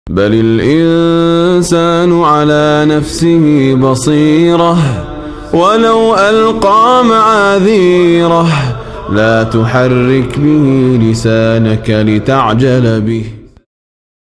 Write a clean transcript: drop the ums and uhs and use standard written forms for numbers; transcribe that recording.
بل الإنسان على نفسه بصيرة ولو ألقى معاذيره لا تحرك به لسانك لتعجل به